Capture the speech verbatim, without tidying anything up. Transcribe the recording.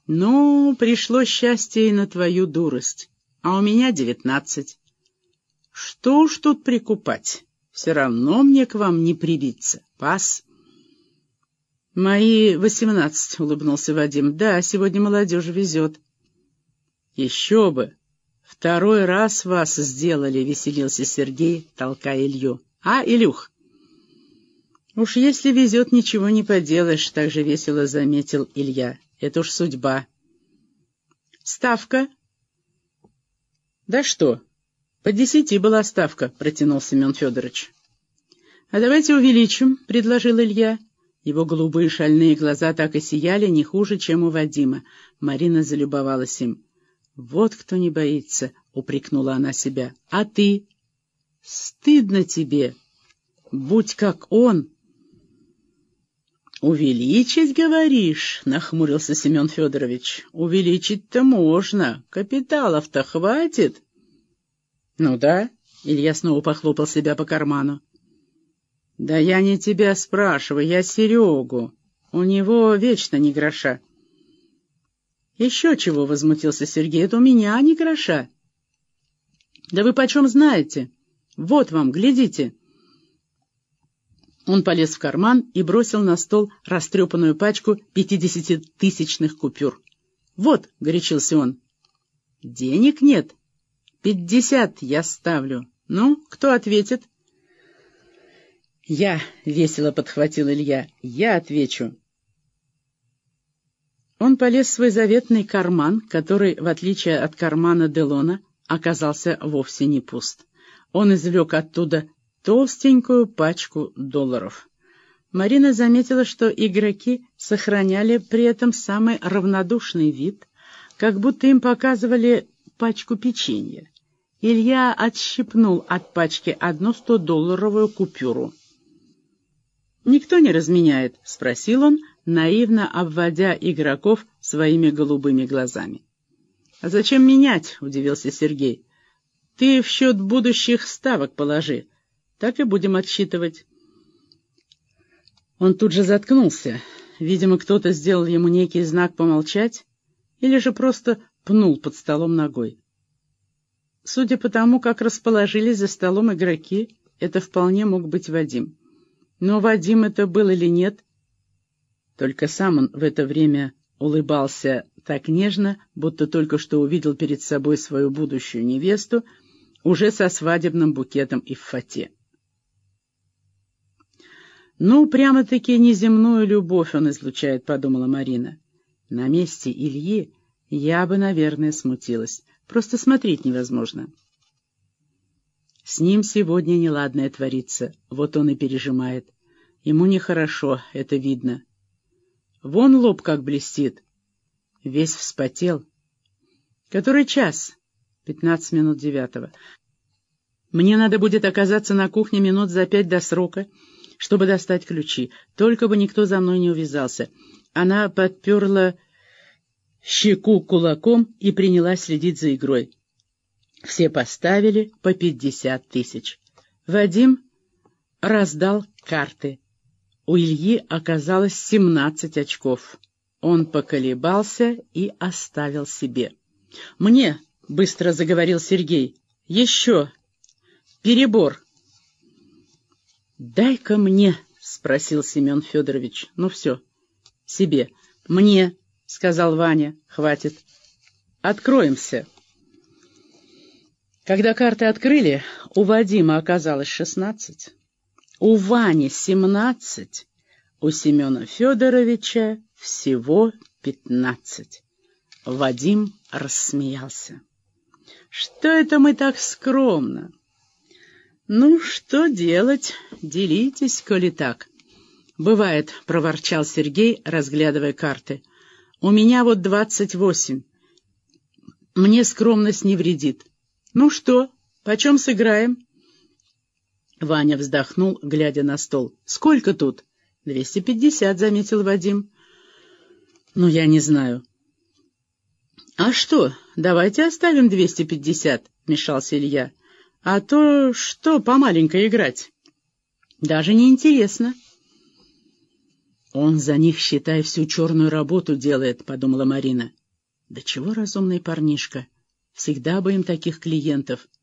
Ну, пришло счастье и на твою дурость, а у меня девятнадцать. Что уж тут прикупать? Все равно мне к вам не прибиться. Пас. Мои восемнадцать, — улыбнулся Вадим. Да, сегодня молодежь везет. Еще бы. Второй раз вас сделали, — веселился Сергей, толкая Илью. А, Илюх? Уж если везет, ничего не поделаешь, — так же весело заметил Илья. Это уж судьба. Ставка? Да что? По десяти была ставка, — протянул Семен Федорович. А давайте увеличим, — предложил Илья. Его голубые шальные глаза так и сияли, не хуже, чем у Вадима. Марина залюбовалась им. Вот кто не боится, — упрекнула она себя. А ты? Стыдно тебе. Будь как он. «Увеличить, говоришь?» — нахмурился Семен Федорович. «Увеличить-то можно. Капиталов-то хватит». «Ну да», — Илья снова похлопал себя по карману. «Да я не тебя спрашиваю, я Серегу. У него вечно ни гроша». «Еще чего?» — возмутился Сергей. «Это у меня ни гроша». «Да вы почем знаете? Вот вам, глядите». Он полез в карман и бросил на стол растрепанную пачку пятидесятитысячных купюр. «Вот», — горячился он. «Денег нет. Пятьдесят я ставлю. Ну, кто ответит?» «Я», — весело подхватил Илья, — «я отвечу». Он полез в свой заветный карман, который, в отличие от кармана Делона, оказался вовсе не пуст. Он извлек оттуда толстенькую пачку долларов. Марина заметила, что игроки сохраняли при этом самый равнодушный вид, как будто им показывали пачку печенья. Илья отщипнул от пачки одну стодолларовую купюру. «Никто не разменяет?» — спросил он, наивно обводя игроков своими голубыми глазами. «А зачем менять?» — удивился Сергей. «Ты в счет будущих ставок положи. Так и будем отсчитывать». Он тут же заткнулся. Видимо, кто-то сделал ему некий знак помолчать или же просто пнул под столом ногой. Судя по тому, как расположились за столом игроки, это вполне мог быть Вадим. Но Вадим это был или нет? Только сам он в это время улыбался так нежно, будто только что увидел перед собой свою будущую невесту, уже со свадебным букетом и в фате. «Ну, прямо-таки неземную любовь он излучает», — подумала Марина. «На месте Ильи я бы, наверное, смутилась. Просто смотреть невозможно». С ним сегодня неладное творится, вот он и пережимает. Ему нехорошо, это видно. Вон лоб как блестит. Весь вспотел. Который час? Пятнадцать минут девятого. Мне надо будет оказаться на кухне минут за пять до срока, чтобы достать ключи. Только бы никто за мной не увязался. Она подперла щеку кулаком и принялась следить за игрой. Все поставили по пятьдесят тысяч. Вадим раздал карты. У Ильи оказалось семнадцать очков. Он поколебался и оставил себе. «Мне!» — быстро заговорил Сергей. «Еще! Перебор!» «Дай-ка мне!» — спросил Семен Федорович. «Ну все, себе!» «Мне!» — сказал Ваня. «Хватит! Откроемся!» Когда карты открыли, у Вадима оказалось шестнадцать, у Вани семнадцать, у Семена Федоровича всего пятнадцать. Вадим рассмеялся. «Что это мы так скромно?» «Ну, что делать? Делитесь, коли так». «Бывает», — проворчал Сергей, разглядывая карты. «У меня вот двадцать восемь. Мне скромность не вредит». «Ну что, почем сыграем?» Ваня вздохнул, глядя на стол. «Сколько тут?» «Двести пятьдесят», — заметил Вадим. «Ну, я не знаю». «А что, давайте оставим двести пятьдесят», — вмешался Илья. «А то что помаленько играть? Даже не интересно». «Он за них, считай, всю черную работу делает», — подумала Марина. «Да чего разумный парнишка? Всегда бы им таких клиентов.